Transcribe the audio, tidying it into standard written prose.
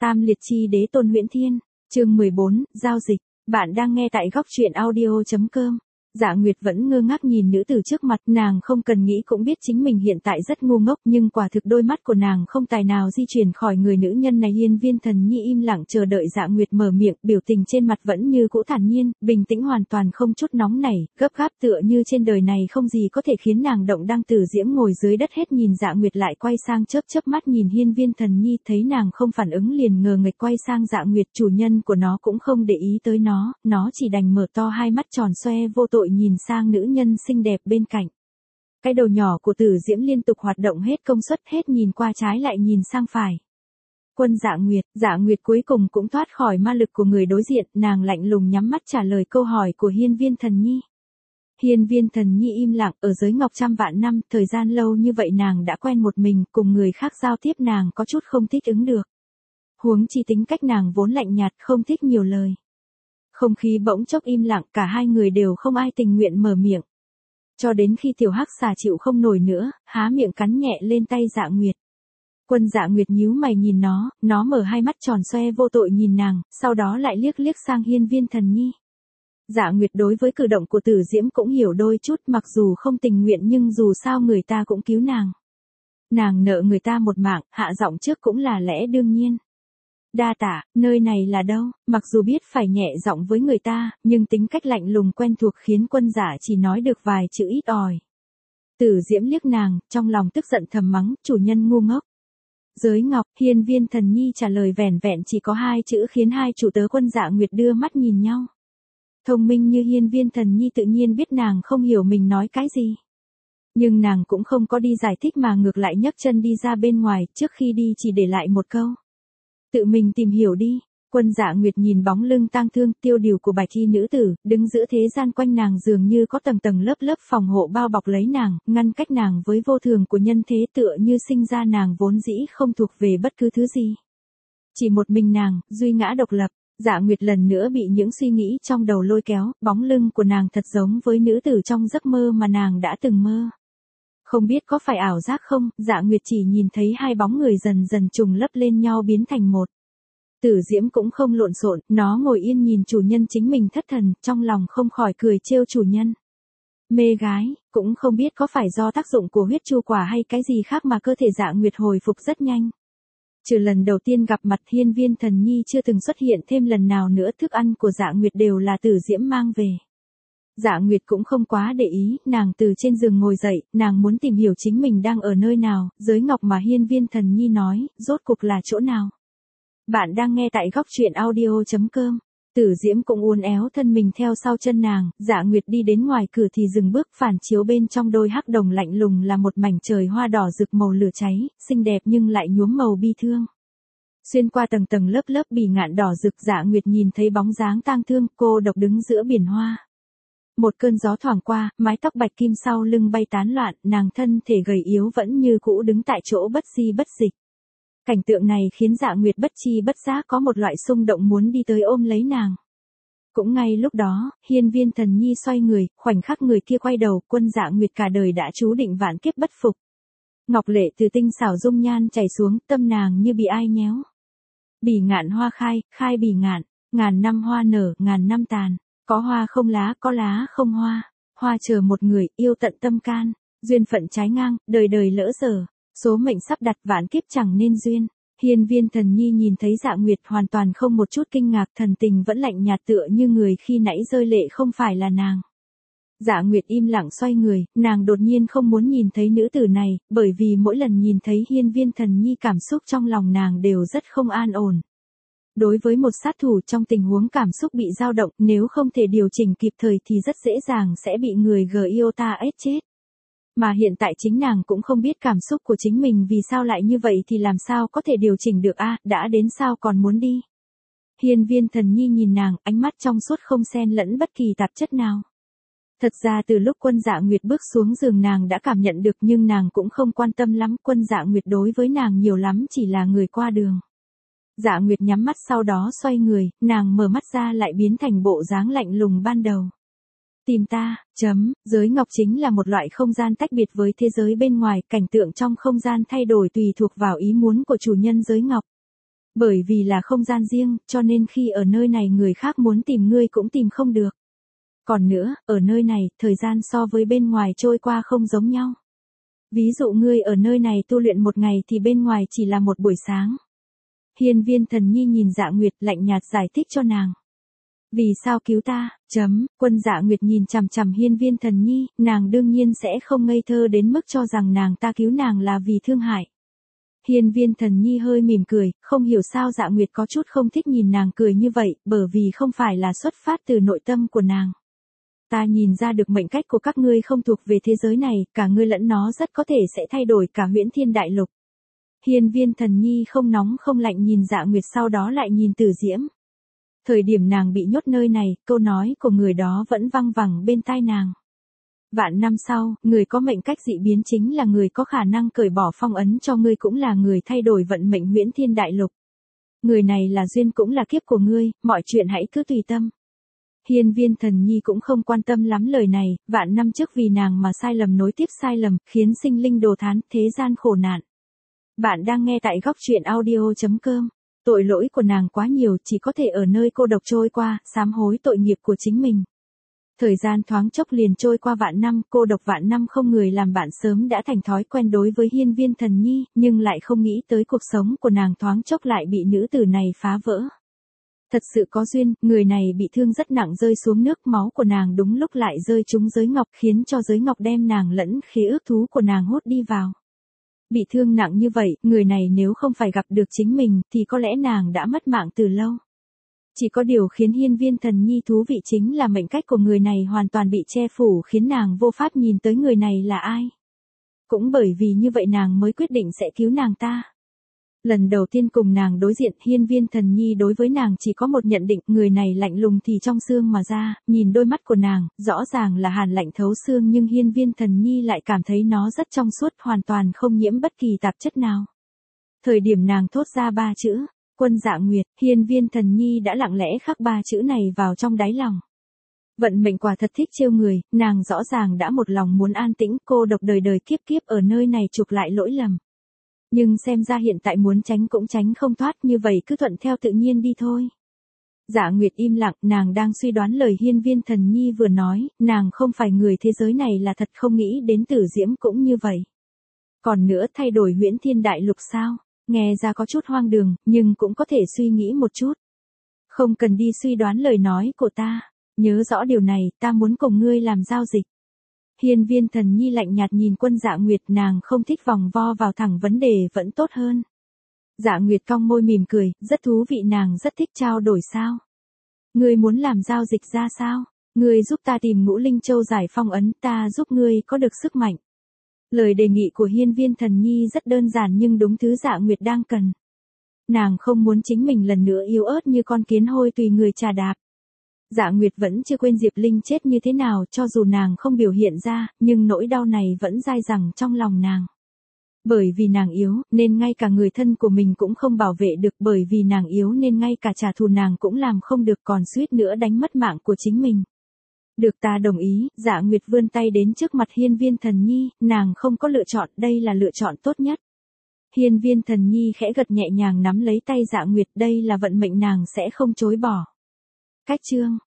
Tam liệt chi đế Tôn Huyễn Thiên, chương 14, giao dịch. Bạn đang nghe tại góc truyện audio.com. Dạ Nguyệt vẫn ngơ ngác nhìn nữ tử trước mặt, nàng không cần nghĩ cũng biết chính mình hiện tại rất ngu ngốc, nhưng quả thực đôi mắt của nàng không tài nào di chuyển khỏi người nữ nhân này. Hiên Viên Thần Nhi im lặng chờ đợi Dạ Nguyệt mở miệng, biểu tình trên mặt vẫn như cũ thản nhiên, bình tĩnh hoàn toàn không chút nóng nảy, gấp gáp tựa như trên đời này không gì có thể khiến nàng động. Đang Tử Diễm ngồi dưới đất hết nhìn Dạ Nguyệt lại quay sang chớp chớp mắt nhìn Hiên Viên Thần Nhi, thấy nàng không phản ứng liền ngờ nghệch quay sang Dạ Nguyệt, chủ nhân của nó cũng không để ý tới nó chỉ đành mở to hai mắt tròn xoe vô tội nhìn sang nữ nhân xinh đẹp bên cạnh. Cái đầu nhỏ của Tử Diễm liên tục hoạt động hết công suất, hết nhìn qua trái lại nhìn sang phải. Quân Dạ Nguyệt cuối cùng cũng thoát khỏi ma lực của người đối diện, nàng lạnh lùng nhắm mắt trả lời câu hỏi của Hiên Viên Thần Nhi. Hiên Viên Thần Nhi im lặng, ở giới ngọc trăm vạn năm, thời gian lâu như vậy nàng đã quen một mình, cùng người khác giao tiếp nàng có chút không thích ứng được. Huống chi tính cách nàng vốn lạnh nhạt, không thích nhiều lời. Không khí bỗng chốc im lặng, cả hai người đều không ai tình nguyện mở miệng. Cho đến khi tiểu hắc xà chịu không nổi nữa, há miệng cắn nhẹ lên tay Dạ Nguyệt. Dạ Nguyệt nhíu mày nhìn nó mở hai mắt tròn xoe vô tội nhìn nàng, sau đó lại liếc sang Hiên Viên Thần Nhi. Dạ Nguyệt đối với cử động của Tử Diễm cũng hiểu đôi chút, mặc dù không tình nguyện nhưng dù sao người ta cũng cứu nàng. Nàng nợ người ta một mạng, hạ giọng trước cũng là lẽ đương nhiên. Đa tạ, nơi này là đâu? Mặc dù biết phải nhẹ giọng với người ta, nhưng tính cách lạnh lùng quen thuộc khiến quân giả chỉ nói được vài chữ ít ỏi. Tử Diễm liếc nàng, trong lòng tức giận thầm mắng, chủ nhân ngu ngốc. Giới ngọc, Hiên Viên Thần Nhi trả lời vẻn vẹn chỉ có hai chữ khiến hai chủ tớ quân Dạ Nguyệt đưa mắt nhìn nhau. Thông minh như Hiên Viên Thần Nhi tự nhiên biết nàng không hiểu mình nói cái gì. Nhưng nàng cũng không có đi giải thích mà ngược lại nhấc chân đi ra bên ngoài, trước khi đi chỉ để lại một câu. Tự mình tìm hiểu đi. Dạ Nguyệt nhìn bóng lưng tang thương tiêu điều của bạch y nữ tử, đứng giữa thế gian quanh nàng dường như có tầng tầng lớp lớp phòng hộ bao bọc lấy nàng, ngăn cách nàng với vô thường của nhân thế, tựa như sinh ra nàng vốn dĩ không thuộc về bất cứ thứ gì. Chỉ một mình nàng, duy ngã độc lập. Dạ Nguyệt lần nữa bị những suy nghĩ trong đầu lôi kéo, bóng lưng của nàng thật giống với nữ tử trong giấc mơ mà nàng đã từng mơ. Không biết có phải ảo giác không, Dạ Nguyệt chỉ nhìn thấy hai bóng người dần dần trùng lấp lên nhau biến thành một. Tử Diễm cũng không lộn xộn, nó ngồi yên nhìn chủ nhân chính mình thất thần, trong lòng không khỏi cười trêu chủ nhân. Mê gái, cũng không biết có phải do tác dụng của huyết chu quả hay cái gì khác mà cơ thể Dạ Nguyệt hồi phục rất nhanh. Trừ lần đầu tiên gặp mặt Hiên Viên Thần Nhi chưa từng xuất hiện thêm lần nào nữa, thức ăn của Dạ Nguyệt đều là Tử Diễm mang về. Dạ Nguyệt cũng không quá để ý, nàng từ trên giường ngồi dậy, nàng muốn tìm hiểu chính mình đang ở nơi nào, giới ngọc mà Hiên Viên Thần Nhi nói, rốt cuộc là chỗ nào. Bạn đang nghe tại góc truyện audio.com. Tử Diễm cũng uốn éo thân mình theo sau chân nàng, Dạ Nguyệt đi đến ngoài cửa thì dừng bước, phản chiếu bên trong đôi hắc đồng lạnh lùng là một mảnh trời hoa đỏ rực màu lửa cháy, xinh đẹp nhưng lại nhuốm màu bi thương. Xuyên qua tầng tầng lớp lớp bì ngạn đỏ rực, Dạ Nguyệt nhìn thấy bóng dáng tang thương, cô độc đứng giữa biển hoa. Một cơn gió thoảng qua, mái tóc bạch kim sau lưng bay tán loạn, nàng thân thể gầy yếu vẫn như cũ đứng tại chỗ bất di bất dịch. Cảnh tượng này khiến Dạ Nguyệt bất chi bất giác có một loại xung động muốn đi tới ôm lấy nàng. Cũng ngay lúc đó, Hiên Viên Thần Nhi xoay người, khoảnh khắc người kia quay đầu, Dạ Nguyệt cả đời đã chú định vạn kiếp bất phục. Ngọc lệ từ tinh xảo dung nhan chảy xuống, tâm nàng như bị ai nhéo. Bỉ ngạn hoa khai, khai bỉ ngạn, ngàn năm hoa nở, ngàn năm tàn. Có hoa không lá, có lá không hoa. Hoa chờ một người, yêu tận tâm can. Duyên phận trái ngang, đời đời lỡ dở. Số mệnh sắp đặt, vạn kiếp chẳng nên duyên. Hiên Viên Thần Nhi nhìn thấy Dạ Nguyệt hoàn toàn không một chút kinh ngạc, thần tình vẫn lạnh nhạt tựa như người khi nãy rơi lệ không phải là nàng. Dạ Nguyệt im lặng xoay người, nàng đột nhiên không muốn nhìn thấy nữ tử này, bởi vì mỗi lần nhìn thấy Hiên Viên Thần Nhi cảm xúc trong lòng nàng đều rất không an ổn. Đối với một sát thủ trong tình huống cảm xúc bị dao động, nếu không thể điều chỉnh kịp thời thì rất dễ dàng sẽ bị người Giota ép chết. Mà hiện tại chính nàng cũng không biết cảm xúc của chính mình vì sao lại như vậy thì làm sao có thể điều chỉnh được đã đến sao còn muốn đi. Hiên Viên Thần Nhi nhìn nàng, ánh mắt trong suốt không xen lẫn bất kỳ tạp chất nào. Thật ra từ lúc Dạ Nguyệt bước xuống giường nàng đã cảm nhận được nhưng nàng cũng không quan tâm lắm, Dạ Nguyệt đối với nàng nhiều lắm chỉ là người qua đường. Dạ Nguyệt nhắm mắt sau đó xoay người, nàng mở mắt ra lại biến thành bộ dáng lạnh lùng ban đầu. Tìm ta, giới ngọc chính là một loại không gian tách biệt với thế giới bên ngoài, cảnh tượng trong không gian thay đổi tùy thuộc vào ý muốn của chủ nhân giới ngọc. Bởi vì là không gian riêng, cho nên khi ở nơi này người khác muốn tìm ngươi cũng tìm không được. Còn nữa, ở nơi này, thời gian so với bên ngoài trôi qua không giống nhau. Ví dụ ngươi ở nơi này tu luyện một ngày thì bên ngoài chỉ là một buổi sáng. Hiên Viên Thần Nhi nhìn Dạ Nguyệt lạnh nhạt giải thích cho nàng. Vì sao cứu ta, Quân Dạ Nguyệt nhìn chằm chằm Hiên Viên Thần Nhi, nàng đương nhiên sẽ không ngây thơ đến mức cho rằng nàng ta cứu nàng là vì thương hại. Hiên Viên Thần Nhi hơi mỉm cười, không hiểu sao Dạ Nguyệt có chút không thích nhìn nàng cười như vậy, bởi vì không phải là xuất phát từ nội tâm của nàng. Ta nhìn ra được mệnh cách của các ngươi không thuộc về thế giới này, cả ngươi lẫn nó rất có thể sẽ thay đổi cả Huyễn Thiên Đại Lục. Hiên Viên Thần Nhi không nóng không lạnh nhìn Dạ Nguyệt, sau đó lại nhìn Tử Diễm. Thời điểm nàng bị nhốt nơi này, câu nói của người đó vẫn văng vẳng bên tai nàng. Vạn năm sau, người có mệnh cách dị biến chính là người có khả năng cởi bỏ phong ấn cho ngươi, cũng là người thay đổi vận mệnh Huyễn Thiên Đại Lục. Người này là duyên cũng là kiếp của ngươi, mọi chuyện hãy cứ tùy tâm. Hiên Viên Thần Nhi cũng không quan tâm lắm lời này, vạn năm trước vì nàng mà sai lầm nối tiếp sai lầm, khiến sinh linh đồ thán, thế gian khổ nạn. Bạn đang nghe tại góc truyện audio.com. Tội lỗi của nàng quá nhiều, chỉ có thể ở nơi cô độc trôi qua, sám hối tội nghiệp của chính mình. Thời gian thoáng chốc liền trôi qua vạn năm, cô độc vạn năm không người làm bạn sớm đã thành thói quen đối với Hiên Viên Thần Nhi, nhưng lại không nghĩ tới cuộc sống của nàng thoáng chốc lại bị nữ tử này phá vỡ. Thật sự có duyên, người này bị thương rất nặng rơi xuống nước, máu của nàng đúng lúc lại rơi trúng giới ngọc, khiến cho giới ngọc đem nàng lẫn khí ước thú của nàng hút đi vào. Bị thương nặng như vậy, người này nếu không phải gặp được chính mình, thì có lẽ nàng đã mất mạng từ lâu. Chỉ có điều khiến Hiên Viên Thần Nhi thú vị chính là mệnh cách của người này hoàn toàn bị che phủ, khiến nàng vô pháp nhìn tới người này là ai. Cũng bởi vì như vậy nàng mới quyết định sẽ cứu nàng ta. Lần đầu tiên cùng nàng đối diện, Hiên Viên Thần Nhi đối với nàng chỉ có một nhận định, người này lạnh lùng thì trong xương mà ra, nhìn đôi mắt của nàng, rõ ràng là hàn lạnh thấu xương, nhưng Hiên Viên Thần Nhi lại cảm thấy nó rất trong suốt, hoàn toàn không nhiễm bất kỳ tạp chất nào. Thời điểm nàng thốt ra 3 chữ, Quân Dạ Nguyệt, Hiên Viên Thần Nhi đã lặng lẽ khắc 3 chữ này vào trong đáy lòng. Vận mệnh quả thật thích trêu người, nàng rõ ràng đã một lòng muốn an tĩnh, cô độc đời đời kiếp kiếp ở nơi này chuộc lại lỗi lầm. Nhưng xem ra hiện tại muốn tránh cũng tránh không thoát, như vậy cứ thuận theo tự nhiên đi thôi. Dạ Nguyệt im lặng, nàng đang suy đoán lời Hiên Viên Thần Nhi vừa nói, nàng không phải người thế giới này là thật, không nghĩ đến Tử Diễm cũng như vậy. Còn nữa, thay đổi Huyễn Thiên Đại Lục sao? Nghe ra có chút hoang đường, nhưng cũng có thể suy nghĩ một chút. Không cần đi suy đoán lời nói của ta. Nhớ rõ điều này, ta muốn cùng ngươi làm giao dịch. Hiên Viên Thần Nhi lạnh nhạt nhìn Quân Dạ Nguyệt, nàng không thích vòng vo vào thẳng vấn đề vẫn tốt hơn. Dạ Nguyệt cong môi mỉm cười, rất thú vị, nàng rất thích trao đổi sao. Ngươi muốn làm giao dịch ra sao? Ngươi giúp ta tìm Ngũ Linh Châu giải phong ấn, ta giúp ngươi có được sức mạnh. Lời đề nghị của Hiên Viên Thần Nhi rất đơn giản nhưng đúng thứ Dạ Nguyệt đang cần. Nàng không muốn chính mình lần nữa yếu ớt như con kiến hôi tùy người chà đạp. Dạ Nguyệt vẫn chưa quên Diệp Linh chết như thế nào, cho dù nàng không biểu hiện ra, nhưng nỗi đau này vẫn dai dẳng trong lòng nàng. Bởi vì nàng yếu, nên ngay cả người thân của mình cũng không bảo vệ được, bởi vì nàng yếu nên ngay cả trả thù nàng cũng làm không được, còn suýt nữa đánh mất mạng của chính mình. Được, ta đồng ý. Dạ Nguyệt vươn tay đến trước mặt Hiên Viên Thần Nhi, nàng không có lựa chọn, đây là lựa chọn tốt nhất. Hiên Viên Thần Nhi khẽ gật nhẹ nhàng nắm lấy tay Dạ Nguyệt, đây là vận mệnh nàng sẽ không chối bỏ. Cách chương